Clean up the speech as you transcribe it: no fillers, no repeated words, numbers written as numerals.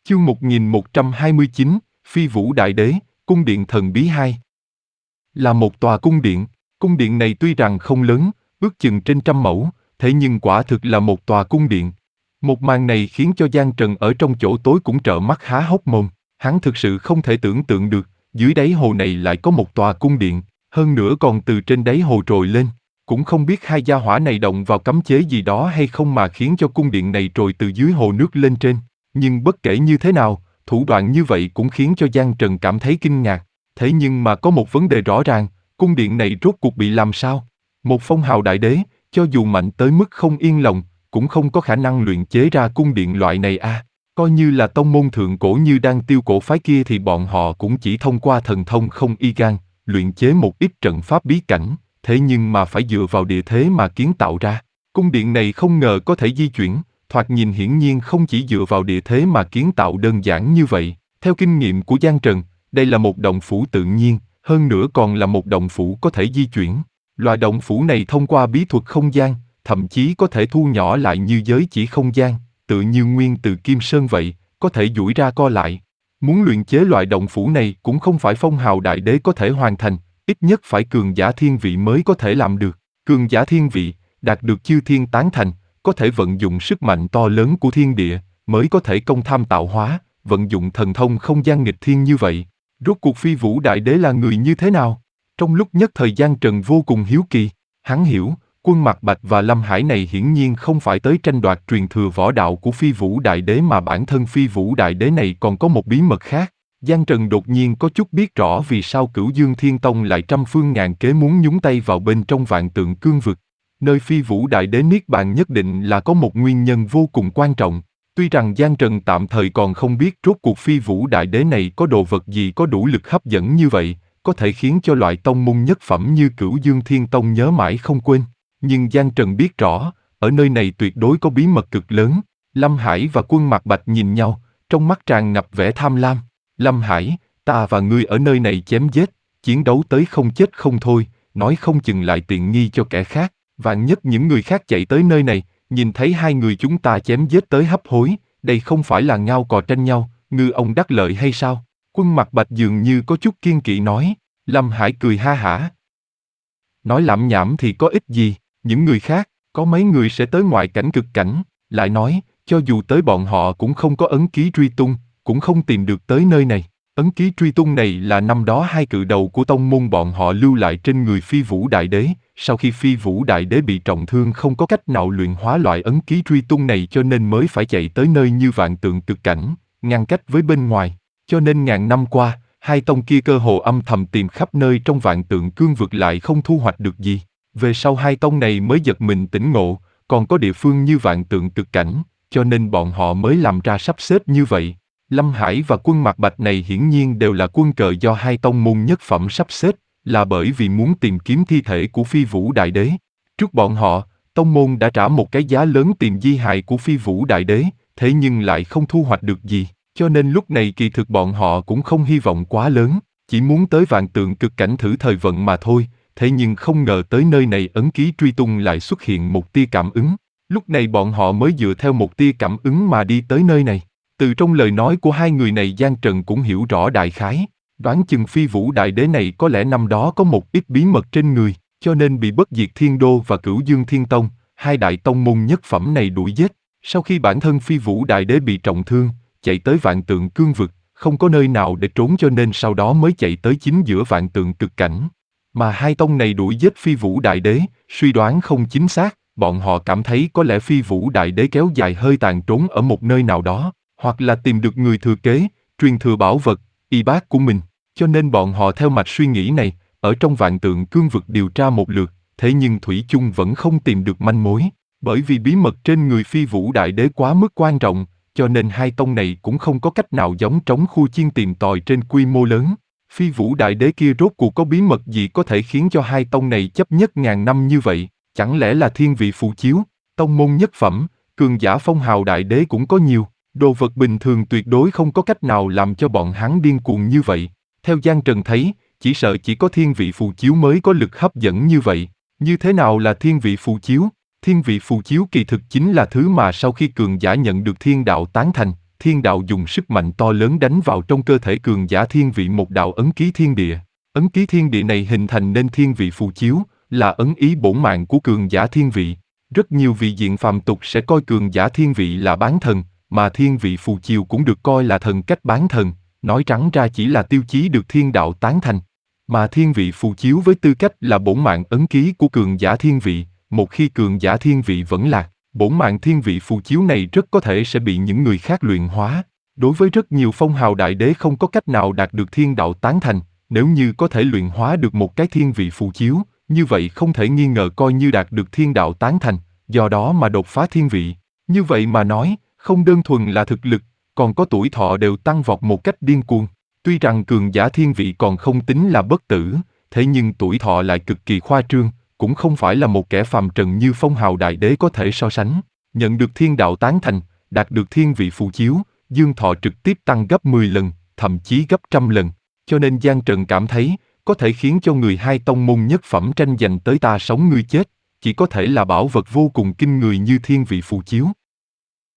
Chương 1129, Phi Vũ Đại Đế, Cung điện thần bí 2. Là một tòa cung điện này tuy rằng không lớn, ước chừng trên 100 mẫu, thế nhưng quả thực là một tòa cung điện. Một màn này khiến cho Giang Trần ở trong chỗ tối cũng trợn mắt há hốc mồm, hắn thực sự không thể tưởng tượng được, dưới đáy hồ này lại có một tòa cung điện, hơn nữa còn từ trên đáy hồ trồi lên. Cũng không biết hai gia hỏa này động vào cấm chế gì đó hay không mà khiến cho cung điện này trồi từ dưới hồ nước lên trên. Nhưng bất kể như thế nào, thủ đoạn như vậy cũng khiến cho Giang Trần cảm thấy kinh ngạc. Thế nhưng mà có một vấn đề rõ ràng, cung điện này rốt cuộc bị làm sao? Một phong hào đại đế, cho dù mạnh tới mức không yên lòng, cũng không có khả năng luyện chế ra cung điện loại này a. Coi như là tông môn thượng cổ như Đan Tiêu cổ phái kia thì bọn họ cũng chỉ thông qua thần thông không y gan, luyện chế một ít trận pháp bí cảnh, thế nhưng mà phải dựa vào địa thế mà kiến tạo ra. Cung điện này không ngờ có thể di chuyển, thoạt nhìn hiển nhiên không chỉ dựa vào địa thế mà kiến tạo đơn giản như vậy. Theo kinh nghiệm của Giang Trần, đây là một động phủ tự nhiên, hơn nữa còn là một động phủ có thể di chuyển. Loại động phủ này thông qua bí thuật không gian, thậm chí có thể thu nhỏ lại như giới chỉ không gian, tự như nguyên từ Kim Sơn vậy, có thể duỗi ra co lại. Muốn luyện chế loại động phủ này cũng không phải phong hào đại đế có thể hoàn thành, ít nhất phải cường giả thiên vị mới có thể làm được. Cường giả thiên vị, đạt được chư thiên tán thành, có thể vận dụng sức mạnh to lớn của thiên địa, mới có thể công tham tạo hóa, vận dụng thần thông không gian nghịch thiên như vậy. Rốt cuộc Phi Vũ Đại Đế là người như thế nào? Trong lúc nhất thời Giang Trần vô cùng hiếu kỳ, hắn hiểu, Quân Mạc Bạch và Lâm Hải này hiển nhiên không phải tới tranh đoạt truyền thừa võ đạo của Phi Vũ Đại Đế mà bản thân Phi Vũ Đại Đế này còn có một bí mật khác. Giang Trần đột nhiên có chút biết rõ vì sao Cửu Dương Thiên Tông lại trăm phương ngàn kế muốn nhúng tay vào bên trong Vạn Tượng Cương Vực. Nơi Phi Vũ Đại Đế niết bàn nhất định là có một nguyên nhân vô cùng quan trọng. Tuy rằng Giang Trần tạm thời còn không biết rốt cuộc Phi Vũ Đại Đế này có đồ vật gì có đủ lực hấp dẫn như vậy, có thể khiến cho loại tông môn nhất phẩm như Cửu Dương Thiên Tông nhớ mãi không quên. Nhưng Giang Trần biết rõ, ở nơi này tuyệt đối có bí mật cực lớn. Lâm Hải và Quân Mạc Bạch nhìn nhau, trong mắt tràn ngập vẻ tham lam. Lâm Hải, ta và ngươi ở nơi này chém giết, chiến đấu tới không chết không thôi, nói không chừng lại tiện nghi cho kẻ khác. Vạn nhất những người khác chạy tới nơi này, nhìn thấy hai người chúng ta chém giết tới hấp hối, đây không phải là ngao cò tranh nhau, ngư ông đắc lợi hay sao? Quân Mạc Bạch dường như có chút kiên kỵ nói. Lâm Hải cười ha hả. Nói lảm nhảm thì có ích gì, những người khác, có mấy người sẽ tới ngoại cảnh cực cảnh, lại nói, cho dù tới bọn họ cũng không có ấn ký truy tung, cũng không tìm được tới nơi này. Ấn ký truy tung này là năm đó hai cự đầu của tông môn bọn họ lưu lại trên người Phi Vũ Đại Đế, sau khi Phi Vũ Đại Đế bị trọng thương không có cách nào luyện hóa loại ấn ký truy tung này cho nên mới phải chạy tới nơi như Vạn Tượng Cực Cảnh, ngăn cách với bên ngoài. Cho nên ngàn năm qua, hai tông kia cơ hồ âm thầm tìm khắp nơi trong Vạn Tượng Cương Vực lại không thu hoạch được gì. Về sau hai tông này mới giật mình tỉnh ngộ, còn có địa phương như Vạn Tượng Cực Cảnh, cho nên bọn họ mới làm ra sắp xếp như vậy. Lâm Hải và Quân Mạc Bạch này hiển nhiên đều là quân cờ do hai tông môn nhất phẩm sắp xếp, là bởi vì muốn tìm kiếm thi thể của Phi Vũ Đại Đế. Trước bọn họ, tông môn đã trả một cái giá lớn tìm di hài của Phi Vũ Đại Đế, thế nhưng lại không thu hoạch được gì, cho nên lúc này kỳ thực bọn họ cũng không hy vọng quá lớn, chỉ muốn tới Vạn Tượng Cực Cảnh thử thời vận mà thôi, thế nhưng không ngờ tới nơi này ấn ký truy tung lại xuất hiện một tia cảm ứng. Lúc này bọn họ mới dựa theo một tia cảm ứng mà đi tới nơi này. Từ trong lời nói của hai người này Giang Trần cũng hiểu rõ đại khái, đoán chừng Phi Vũ Đại Đế này có lẽ năm đó có một ít bí mật trên người, cho nên bị Bất Diệt Thiên Đô và Cửu Dương Thiên Tông, hai đại tông môn nhất phẩm này đuổi giết. Sau khi bản thân Phi Vũ Đại Đế bị trọng thương, chạy tới Vạn Tượng Cương Vực, không có nơi nào để trốn cho nên sau đó mới chạy tới chính giữa Vạn Tượng Cực Cảnh. Mà hai tông này đuổi giết Phi Vũ Đại Đế, suy đoán không chính xác, bọn họ cảm thấy có lẽ Phi Vũ Đại Đế kéo dài hơi tàn trốn ở một nơi nào đó, hoặc là tìm được người thừa kế, truyền thừa bảo vật, y bát của mình, cho nên bọn họ theo mạch suy nghĩ này, ở trong Vạn Tượng Cương Vực điều tra một lượt, thế nhưng thủy chung vẫn không tìm được manh mối, bởi vì bí mật trên người Phi Vũ Đại Đế quá mức quan trọng, cho nên hai tông này cũng không có cách nào giống trống khu chiên tìm tòi trên quy mô lớn. Phi Vũ Đại Đế kia rốt cuộc có bí mật gì có thể khiến cho hai tông này chấp nhất ngàn năm như vậy, chẳng lẽ là thiên vị phù chiếu, tông môn nhất phẩm, cường giả phong hào đại đế cũng có nhiều. Đồ vật bình thường tuyệt đối không có cách nào làm cho bọn hắn điên cuồng như vậy. Theo Giang Trần thấy, chỉ sợ chỉ có thiên vị phù chiếu mới có lực hấp dẫn như vậy. Như thế nào là thiên vị phù chiếu? Thiên vị phù chiếu kỳ thực chính là thứ mà sau khi cường giả nhận được thiên đạo tán thành, thiên đạo dùng sức mạnh to lớn đánh vào trong cơ thể cường giả thiên vị một đạo ấn ký thiên địa. Ấn ký thiên địa này hình thành nên thiên vị phù chiếu, là ấn ý bổn mạng của cường giả thiên vị. Rất nhiều vị diện phàm tục sẽ coi cường giả thiên vị là bán thần, mà thiên vị phù chiếu cũng được coi là thần cách bán thần, nói trắng ra chỉ là tiêu chí được thiên đạo tán thành. Mà thiên vị phù chiếu với tư cách là bổn mạng ấn ký của cường giả thiên vị, một khi cường giả thiên vị vẫn lạc, bổn mạng thiên vị phù chiếu này rất có thể sẽ bị những người khác luyện hóa. Đối với rất nhiều phong hào đại đế không có cách nào đạt được thiên đạo tán thành, nếu như có thể luyện hóa được một cái thiên vị phù chiếu, như vậy không thể nghi ngờ coi như đạt được thiên đạo tán thành, do đó mà đột phá thiên vị. Như vậy mà nói, không đơn thuần là thực lực, còn có tuổi thọ đều tăng vọt một cách điên cuồng. Tuy rằng cường giả thiên vị còn không tính là bất tử, thế nhưng tuổi thọ lại cực kỳ khoa trương, cũng không phải là một kẻ phàm trần như phong hào đại đế có thể so sánh. Nhận được thiên đạo tán thành, đạt được thiên vị phù chiếu, dương thọ trực tiếp tăng gấp 10 lần, thậm chí gấp 100 lần. Cho nên Giang Trần cảm thấy, có thể khiến cho người hai tông môn nhất phẩm tranh giành tới ta sống ngươi chết, chỉ có thể là bảo vật vô cùng kinh người như thiên vị phù chiếu.